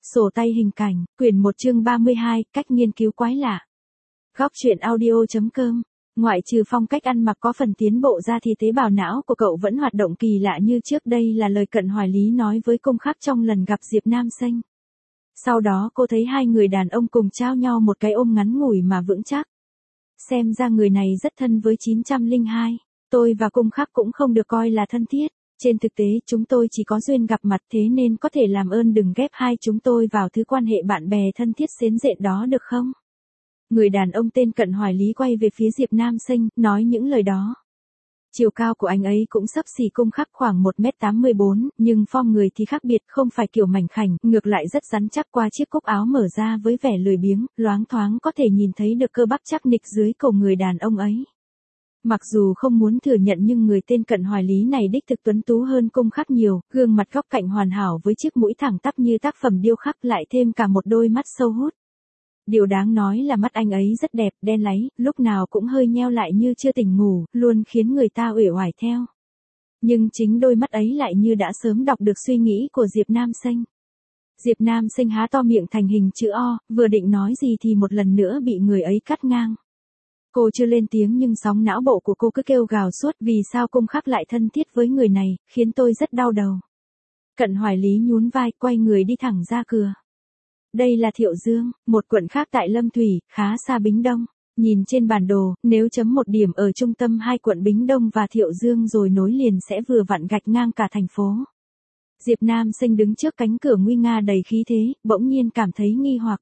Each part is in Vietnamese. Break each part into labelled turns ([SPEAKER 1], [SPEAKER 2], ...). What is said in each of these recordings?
[SPEAKER 1] Sổ tay hình cảnh, quyển 1 chương 32, cách nghiên cứu quái lạ. Góc truyện audio.com. Ngoại trừ phong cách ăn mặc có phần tiến bộ ra thì tế bào não của cậu vẫn hoạt động kỳ lạ như trước, đây là lời Cận Hoài Lý nói với Cung Khắc trong lần gặp Diệp Nam Xanh. Sau đó cô thấy hai người đàn ông cùng trao nhau một cái ôm ngắn ngủi mà vững chắc. Xem ra người này rất thân với 902. Tôi và Cung Khắc cũng không được coi là thân thiết. Trên thực tế chúng tôi chỉ có duyên gặp mặt, thế nên có thể làm ơn đừng ghép hai chúng tôi vào thứ quan hệ bạn bè thân thiết xến rện đó được không? Người đàn ông tên Cận Hoài Lý quay về phía Diệp Nam Xanh, nói những lời đó. Chiều cao của anh ấy cũng xấp xỉ Cung Khắc khoảng 1m84, nhưng form người thì khác biệt, không phải kiểu mảnh khảnh, ngược lại rất rắn chắc qua chiếc cúc áo mở ra với vẻ lười biếng, loáng thoáng có thể nhìn thấy được cơ bắp chắc nịch dưới cổ người đàn ông ấy. Mặc dù không muốn thừa nhận nhưng người tên Cận Hoài Lý này đích thực tuấn tú hơn Cung Khắc nhiều, gương mặt góc cạnh hoàn hảo với chiếc mũi thẳng tắp như tác phẩm điêu khắc, lại thêm cả một đôi mắt sâu hút. Điều đáng nói là mắt anh ấy rất đẹp, đen láy, lúc nào cũng hơi nheo lại như chưa tỉnh ngủ, luôn khiến người ta uể oải theo. Nhưng chính đôi mắt ấy lại như đã sớm đọc được suy nghĩ của Diệp Nam Xanh. Diệp Nam Xanh há to miệng thành hình chữ O, vừa định nói gì thì một lần nữa bị người ấy cắt ngang. Cô chưa lên tiếng nhưng sóng não bộ của cô cứ kêu gào suốt, vì sao Cung Khắc lại thân thiết với người này, khiến tôi rất đau đầu. Cận Hoài Lý nhún vai, quay người đi thẳng ra cửa. Đây là Thiệu Dương, một quận khác tại Lâm Thủy, khá xa Bính Đông. Nhìn trên bản đồ, nếu chấm một điểm ở trung tâm hai quận Bính Đông và Thiệu Dương rồi nối liền sẽ vừa vặn gạch ngang cả thành phố. Diệp Nam Xanh đứng trước cánh cửa nguy nga đầy khí thế, bỗng nhiên cảm thấy nghi hoặc.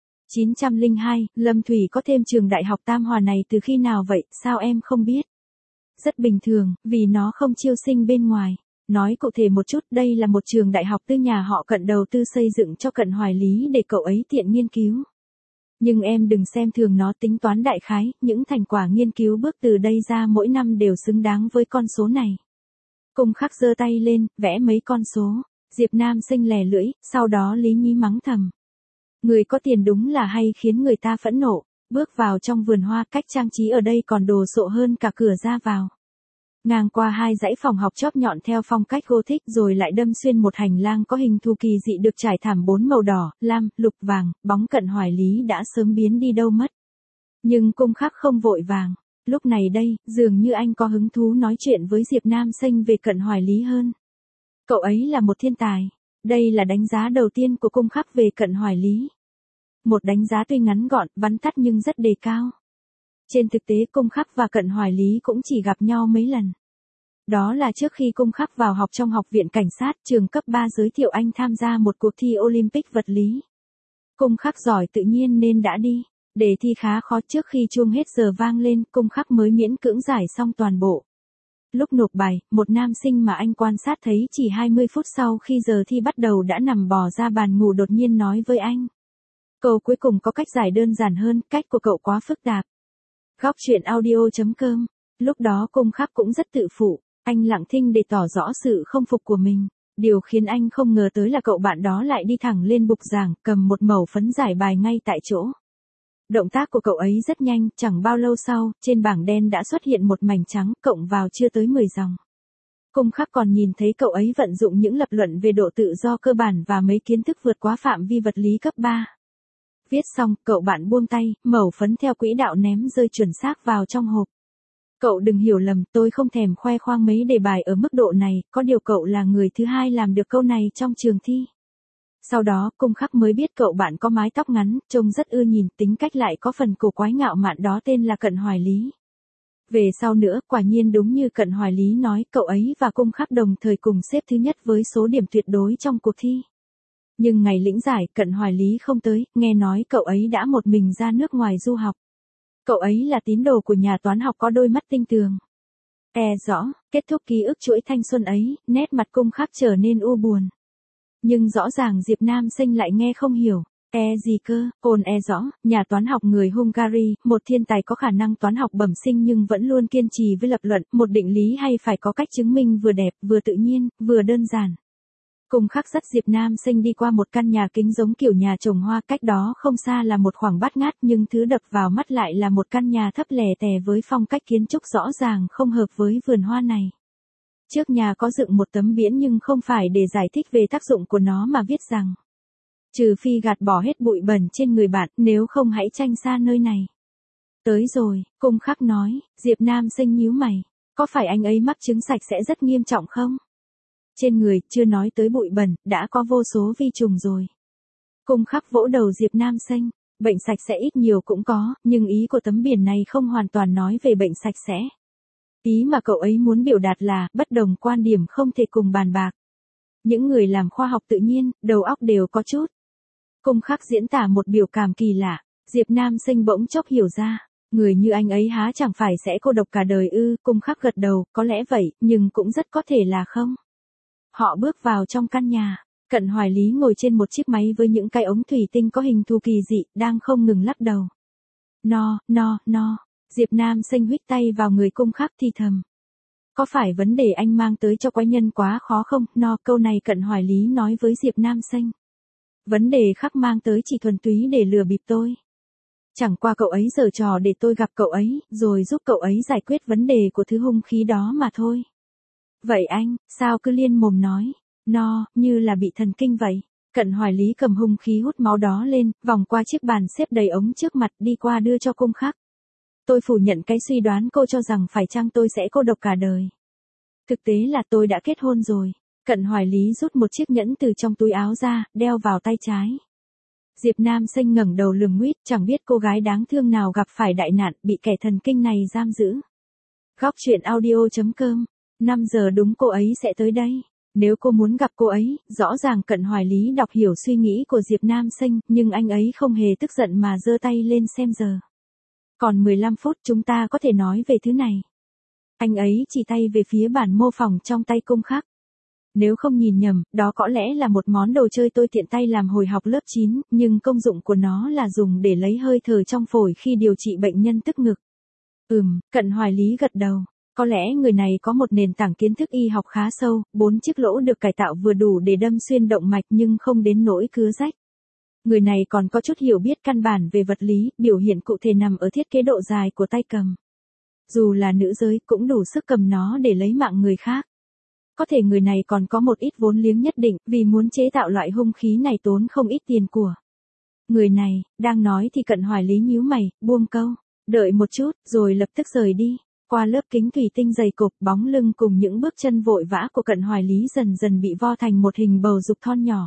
[SPEAKER 1] 902, Lâm Thủy có thêm trường đại học Tam Hòa này từ khi nào vậy, sao em không biết? Rất bình thường, vì nó không chiêu sinh bên ngoài. Nói cụ thể một chút, đây là một trường đại học tư nhà họ Cận đầu tư xây dựng cho Cận Hoài Lý để cậu ấy tiện nghiên cứu. Nhưng em đừng xem thường nó, tính toán đại khái, những thành quả nghiên cứu bước từ đây ra mỗi năm đều xứng đáng với con số này. Cung Khắc giơ tay lên, vẽ mấy con số. Diệp Nam Xanh lè lưỡi, sau đó lý nhí mắng thầm. Người có tiền đúng là hay khiến người ta phẫn nộ. Bước vào trong vườn hoa, cách trang trí ở đây còn đồ sộ hơn cả cửa ra vào. Ngang qua hai dãy phòng học chóp nhọn theo phong cách Gothic rồi lại đâm xuyên một hành lang có hình thù kỳ dị được trải thảm 4 màu đỏ, lam, lục, vàng, bóng. Cận Hoài Lý đã sớm biến đi đâu mất. Nhưng Cung Khắc không vội vàng. Lúc này đây, dường như anh có hứng thú nói chuyện với Diệp Nam Xanh về Cận Hoài Lý hơn. Cậu ấy là một thiên tài. Đây là đánh giá đầu tiên của Cung Khắc về Cận Hoài Lý. Một đánh giá tuy ngắn gọn, vắn tắt nhưng rất đề cao. Trên thực tế Cung Khắc và Cận Hoài Lý cũng chỉ gặp nhau mấy lần. Đó là trước khi Cung Khắc vào học trong học viện cảnh sát, trường cấp 3 giới thiệu anh tham gia một cuộc thi Olympic vật lý. Cung Khắc giỏi tự nhiên nên đã đi. Đề thi khá khó, trước khi chuông hết giờ vang lên, Cung Khắc mới miễn cưỡng giải xong toàn bộ. Lúc nộp bài, một nam sinh mà anh quan sát thấy chỉ 20 phút sau khi giờ thi bắt đầu đã nằm bò ra bàn ngủ đột nhiên nói với anh. Câu cuối cùng có cách giải đơn giản hơn, cách của cậu quá phức tạp. Góc truyện audio.com. Lúc đó Cung Khắc cũng rất tự phụ, anh lặng thinh để tỏ rõ sự không phục của mình. Điều khiến anh không ngờ tới là cậu bạn đó lại đi thẳng lên bục giảng, cầm một mẩu phấn giải bài ngay tại chỗ. Động tác của cậu ấy rất nhanh, chẳng bao lâu sau, trên bảng đen đã xuất hiện một mảnh trắng, cộng vào chưa tới 10 dòng. Cung Khắc còn nhìn thấy cậu ấy vận dụng những lập luận về độ tự do cơ bản và mấy kiến thức vượt quá phạm vi vật lý cấp 3. Viết xong, cậu bạn buông tay, mẩu phấn theo quỹ đạo ném rơi chuẩn xác vào trong hộp. Cậu đừng hiểu lầm, tôi không thèm khoe khoang mấy đề bài ở mức độ này, có điều cậu là người thứ hai làm được câu này trong trường thi. Sau đó, Cung Khắc mới biết cậu bạn có mái tóc ngắn, trông rất ưa nhìn, tính cách lại có phần cổ quái ngạo mạn, đó tên là Cận Hoài Lý. Về sau nữa, quả nhiên đúng như Cận Hoài Lý nói, cậu ấy và Cung Khắc đồng thời cùng xếp thứ nhất với số điểm tuyệt đối trong cuộc thi. Nhưng ngày lĩnh giải, Cận Hoài Lý không tới, nghe nói cậu ấy đã một mình ra nước ngoài du học. Cậu ấy là tín đồ của nhà toán học có đôi mắt tinh tường. Rõ, kết thúc ký ức chuỗi thanh xuân ấy, nét mặt Cung Khắc trở nên u buồn. Nhưng rõ ràng Diệp Nam Xanh lại nghe không hiểu. Gì cơ, rõ, nhà toán học người Hungary, một thiên tài có khả năng toán học bẩm sinh nhưng vẫn luôn kiên trì với lập luận, một định lý hay phải có cách chứng minh vừa đẹp, vừa tự nhiên, vừa đơn giản. Cung Khắc dắt Diệp Nam Xanh đi qua một căn nhà kính giống kiểu nhà trồng hoa, cách đó không xa là một khoảng bát ngát, nhưng thứ đập vào mắt lại là một căn nhà thấp lẻ tẻ với phong cách kiến trúc rõ ràng không hợp với vườn hoa này. Trước nhà có dựng một tấm biển nhưng không phải để giải thích về tác dụng của nó mà viết rằng Trừ phi gạt bỏ hết bụi bẩn trên người bạn, nếu không hãy tránh xa nơi này. Tới rồi, Cung Khắc nói. Diệp Nam Sinh nhíu mày. Có phải anh ấy mắc chứng sạch sẽ rất nghiêm trọng không? Trên người, chưa nói tới bụi bẩn, đã có vô số vi trùng rồi. Cung Khắc vỗ đầu Diệp Nam Sinh. Bệnh sạch sẽ ít nhiều cũng có, nhưng ý của tấm biển này không hoàn toàn nói về bệnh sạch sẽ. Ý mà cậu ấy muốn biểu đạt là, bất đồng quan điểm không thể cùng bàn bạc. Những người làm khoa học tự nhiên, đầu óc đều có chút. Cung Khắc diễn tả một biểu cảm kỳ lạ. Diệp Nam Sinh bỗng chốc hiểu ra. Người như anh ấy há chẳng phải sẽ cô độc cả đời ư? Cung Khắc gật đầu, có lẽ vậy, nhưng cũng rất có thể là không. Họ bước vào trong căn nhà. Cận Hoài Lý ngồi trên một chiếc máy với những cái ống thủy tinh có hình thù kỳ dị, đang không ngừng lắc đầu. No. Diệp Nam Sinh huých tay vào người Cung Khắc thì thầm. Có phải vấn đề anh mang tới cho quái nhân quá khó không? No, câu này Cận Hoài Lý nói với Diệp Nam Sinh. Vấn đề Khắc mang tới chỉ thuần túy để lừa bịp tôi. Chẳng qua cậu ấy giở trò để tôi gặp cậu ấy, rồi giúp cậu ấy giải quyết vấn đề của thứ hung khí đó mà thôi. Vậy anh, sao cứ liên mồm nói? No, như là bị thần kinh vậy. Cận Hoài Lý cầm hung khí hút máu đó lên, vòng qua chiếc bàn xếp đầy ống trước mặt đi qua đưa cho Cung Khắc. Tôi phủ nhận cái suy đoán cô cho rằng phải chăng tôi sẽ cô độc cả đời. Thực tế là tôi đã kết hôn rồi. Cận Hoài Lý rút một chiếc nhẫn từ trong túi áo ra, đeo vào tay trái. Diệp Nam Sinh ngẩng đầu lườm nguýt, chẳng biết cô gái đáng thương nào gặp phải đại nạn, bị kẻ thần kinh này giam giữ. Góc truyện audio.com. 5 giờ đúng cô ấy sẽ tới đây. Nếu cô muốn gặp cô ấy, rõ ràng Cận Hoài Lý đọc hiểu suy nghĩ của Diệp Nam Sinh, nhưng anh ấy không hề tức giận mà giơ tay lên xem giờ. Còn 15 phút chúng ta có thể nói về thứ này. Anh ấy chỉ tay về phía bản mô phỏng trong tay Cung Khắc. Nếu không nhìn nhầm, đó có lẽ là một món đồ chơi tôi tiện tay làm hồi học lớp 9, nhưng công dụng của nó là dùng để lấy hơi thở trong phổi khi điều trị bệnh nhân tức ngực. Cận Hoài Lý gật đầu. Có lẽ người này có một nền tảng kiến thức y học khá sâu, 4 chiếc lỗ được cải tạo vừa đủ để đâm xuyên động mạch nhưng không đến nỗi cứa rách. Người này còn có chút hiểu biết căn bản về vật lý, biểu hiện cụ thể nằm ở thiết kế độ dài của tay cầm. Dù là nữ giới cũng đủ sức cầm nó để lấy mạng người khác. Có thể người này còn có một ít vốn liếng nhất định, vì muốn chế tạo loại hung khí này tốn không ít tiền của. Người này, đang nói thì Cận Hoài Lý nhíu mày, buông câu, đợi một chút, rồi lập tức rời đi. Qua lớp kính thủy tinh dày cộp, bóng lưng cùng những bước chân vội vã của Cận Hoài Lý dần dần bị vo thành một hình bầu dục thon nhỏ.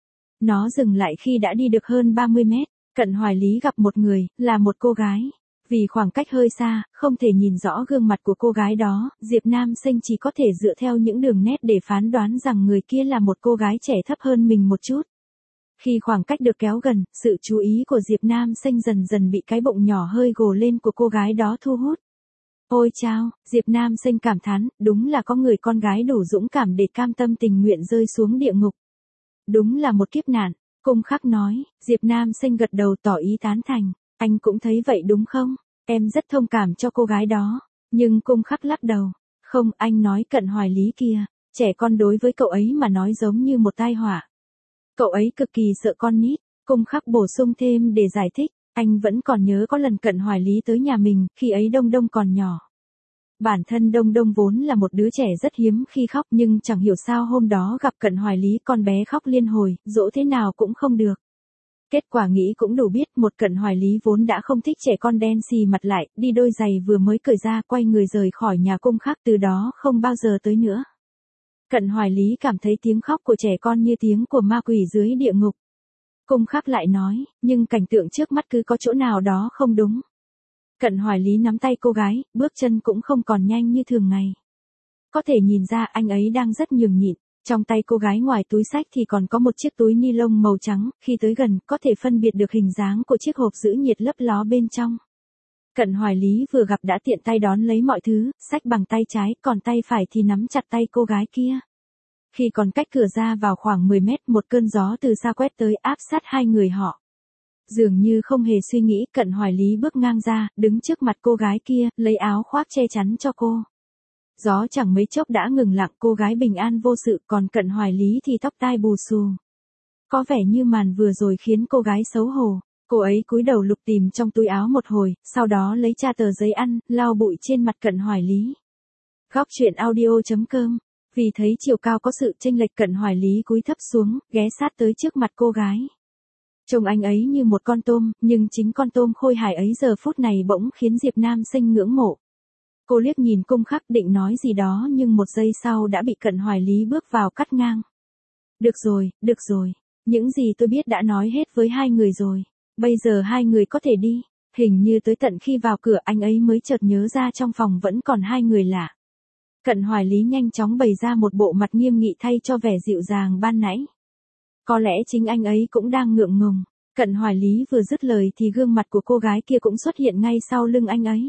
[SPEAKER 1] Nó dừng lại khi đã đi được hơn 30 mét. Cận Hoài Lý gặp một người, là một cô gái. Vì khoảng cách hơi xa, không thể nhìn rõ gương mặt của cô gái đó, Diệp Nam Sinh chỉ có thể dựa theo những đường nét để phán đoán rằng người kia là một cô gái trẻ thấp hơn mình một chút. Khi khoảng cách được kéo gần, sự chú ý của Diệp Nam Sinh dần dần bị cái bụng nhỏ hơi gồ lên của cô gái đó thu hút. Ôi chao, Diệp Nam Sinh cảm thán, đúng là có người con gái đủ dũng cảm để cam tâm tình nguyện rơi xuống địa ngục. Đúng là một kiếp nạn, Cung Khắc nói. Diệp Nam Sinh gật đầu tỏ ý tán thành. Anh cũng thấy vậy đúng không? Em rất thông cảm cho cô gái đó. Nhưng Cung Khắc lắc đầu. Không, anh nói Cận Hoài Lý kia. Trẻ con đối với cậu ấy mà nói giống như một tai họa. Cậu ấy cực kỳ sợ con nít. Cung Khắc bổ sung thêm để giải thích. Anh vẫn còn nhớ có lần Cận Hoài Lý tới nhà mình, khi ấy Đông Đông còn nhỏ. Bản thân Đông Đông vốn là một đứa trẻ rất hiếm khi khóc, nhưng chẳng hiểu sao hôm đó gặp Cận Hoài Lý con bé khóc liên hồi, dỗ thế nào cũng không được. Kết quả nghĩ cũng đủ biết, một Cận Hoài Lý vốn đã không thích trẻ con đen xì mặt lại, đi đôi giày vừa mới cởi ra quay người rời khỏi nhà Cung Khắc, từ đó không bao giờ tới nữa. Cận Hoài Lý cảm thấy tiếng khóc của trẻ con như tiếng của ma quỷ dưới địa ngục. Cung Khắc lại nói, nhưng cảnh tượng trước mắt cứ có chỗ nào đó không đúng. Cận Hoài Lý nắm tay cô gái, bước chân cũng không còn nhanh như thường ngày. Có thể nhìn ra anh ấy đang rất nhường nhịn. Trong tay cô gái ngoài túi xách thì còn có một chiếc túi ni lông màu trắng, khi tới gần có thể phân biệt được hình dáng của chiếc hộp giữ nhiệt lấp ló bên trong. Cận Hoài Lý vừa gặp đã tiện tay đón lấy mọi thứ, xách bằng tay trái, còn tay phải thì nắm chặt tay cô gái kia. Khi còn cách cửa ra vào khoảng 10 mét, một cơn gió từ xa quét tới áp sát hai người họ. Dường như không hề suy nghĩ, Cận Hoài Lý bước ngang ra, đứng trước mặt cô gái kia, lấy áo khoác che chắn cho cô. Gió chẳng mấy chốc đã ngừng lặng, cô gái bình an vô sự, còn Cận Hoài Lý thì tóc tai bù xù. Có vẻ như màn vừa rồi khiến cô gái xấu hổ. Cô ấy cúi đầu lục tìm trong túi áo một hồi, sau đó lấy tra tờ giấy ăn, lau bụi trên mặt Cận Hoài Lý. Góc truyện audio.com. Vì thấy chiều cao có sự chênh lệch, Cận Hoài Lý cúi thấp xuống, ghé sát tới trước mặt cô gái. Trông anh ấy như một con tôm, nhưng chính con tôm khôi hài ấy giờ phút này bỗng khiến Diệp Nam Sinh ngưỡng mộ. Cô liếc nhìn Cung Khắc định nói gì đó nhưng một giây sau đã bị Cận Hoài Lý bước vào cắt ngang. Được rồi, những gì tôi biết đã nói hết với hai người rồi. Bây giờ hai người có thể đi. Hình như tới tận khi vào cửa anh ấy mới chợt nhớ ra trong phòng vẫn còn hai người lạ. Cận Hoài Lý nhanh chóng bày ra một bộ mặt nghiêm nghị thay cho vẻ dịu dàng ban nãy. Có lẽ chính anh ấy cũng đang ngượng ngùng. Cận Hoài Lý vừa dứt lời thì gương mặt của cô gái kia cũng xuất hiện ngay sau lưng anh ấy.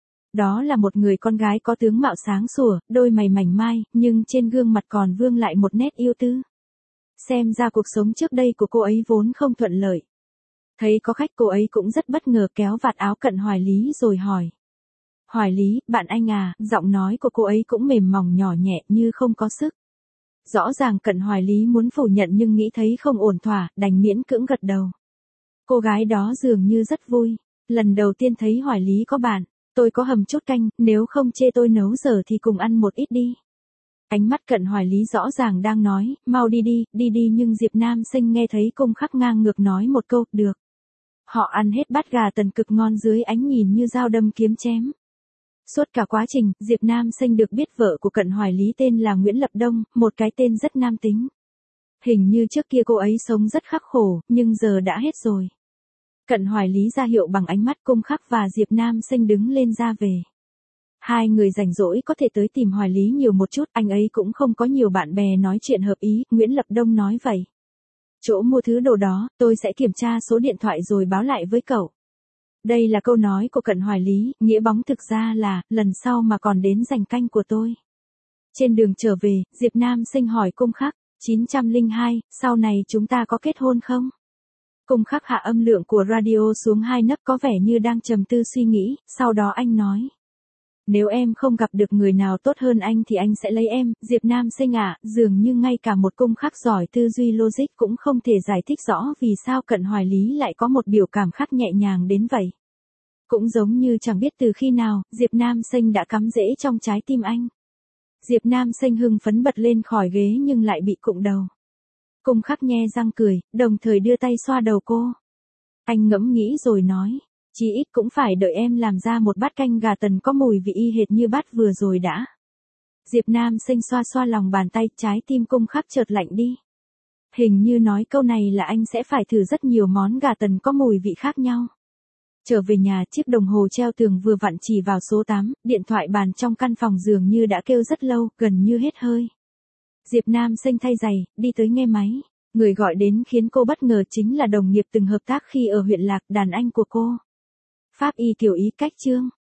[SPEAKER 1] Đó là một người con gái có tướng mạo sáng sủa, đôi mày mảnh mai, nhưng trên gương mặt còn vương lại một nét yêu tư. Xem ra cuộc sống trước đây của cô ấy vốn không thuận lợi. Thấy có khách cô ấy cũng rất bất ngờ kéo vạt áo Cận Hoài Lý rồi hỏi. Hoài Lý, bạn anh à, giọng nói của cô ấy cũng mềm mỏng nhỏ nhẹ như không có sức. Rõ ràng Cận Hoài Lý muốn phủ nhận nhưng nghĩ thấy không ổn thỏa, đành miễn cưỡng gật đầu. Cô gái đó dường như rất vui. Lần đầu tiên thấy Hoài Lý có bạn, tôi có hầm chút canh, nếu không chê tôi nấu giờ thì cùng ăn một ít đi. Ánh mắt Cận Hoài Lý rõ ràng đang nói, mau đi đi nhưng Diệp Nam Sinh nghe thấy Cung Khắc ngang ngược nói một câu, được. Họ ăn hết bát gà tần cực ngon dưới ánh nhìn như dao đâm kiếm chém. Suốt cả quá trình, Diệp Nam Sinh được biết vợ của Cận Hoài Lý tên là Nguyễn Lập Đông, một cái tên rất nam tính. Hình như trước kia cô ấy sống rất khắc khổ, nhưng giờ đã hết rồi. Cận Hoài Lý ra hiệu bằng ánh mắt. Cung Khắc và Diệp Nam Sinh đứng lên ra về. Hai người rảnh rỗi có thể tới tìm Hoài Lý nhiều một chút, anh ấy cũng không có nhiều bạn bè nói chuyện hợp ý, Nguyễn Lập Đông nói vậy. Chỗ mua thứ đồ đó, tôi sẽ kiểm tra số điện thoại rồi báo lại với cậu. Đây là câu nói của Cận Hoài Lý, nghĩa bóng thực ra là, lần sau mà còn đến giành canh của tôi. Trên đường trở về, Diệp Nam Sinh hỏi Cung Khắc, 902, sau này chúng ta có kết hôn không? Cung Khắc hạ âm lượng của radio xuống 2 nấc có vẻ như đang trầm tư suy nghĩ, sau đó anh nói. Nếu em không gặp được người nào tốt hơn anh thì anh sẽ lấy em. Diệp Nam Sinh à, dường như ngay cả một Cung Khắc giỏi tư duy logic cũng không thể giải thích rõ vì sao Cận Hoài Lý lại có một biểu cảm khác nhẹ nhàng đến vậy. Cũng giống như chẳng biết từ khi nào, Diệp Nam Sinh đã cắm rễ trong trái tim anh. Diệp Nam Sinh hưng phấn bật lên khỏi ghế nhưng lại bị cụng đầu. Cung Khắc nhe răng cười, đồng thời đưa tay xoa đầu cô. Anh ngẫm nghĩ rồi nói, chí ít cũng phải đợi em làm ra một bát canh gà tần có mùi vị y hệt như bát vừa rồi đã. Diệp Nam Sinh xoa xoa lòng bàn tay, trái tim Cung Khắc chợt lạnh đi. Hình như nói câu này là anh sẽ phải thử rất nhiều món gà tần có mùi vị khác nhau. Trở về nhà, chiếc đồng hồ treo tường vừa vặn chỉ vào số 8, điện thoại bàn trong căn phòng dường như đã kêu rất lâu, gần như hết hơi. Diệp Nam Sinh thay giày, đi tới nghe máy. Người gọi đến khiến cô bất ngờ chính là đồng nghiệp từng hợp tác khi ở huyện Lạc, đàn anh của cô. Pháp y Kiều Ý Cách Trương.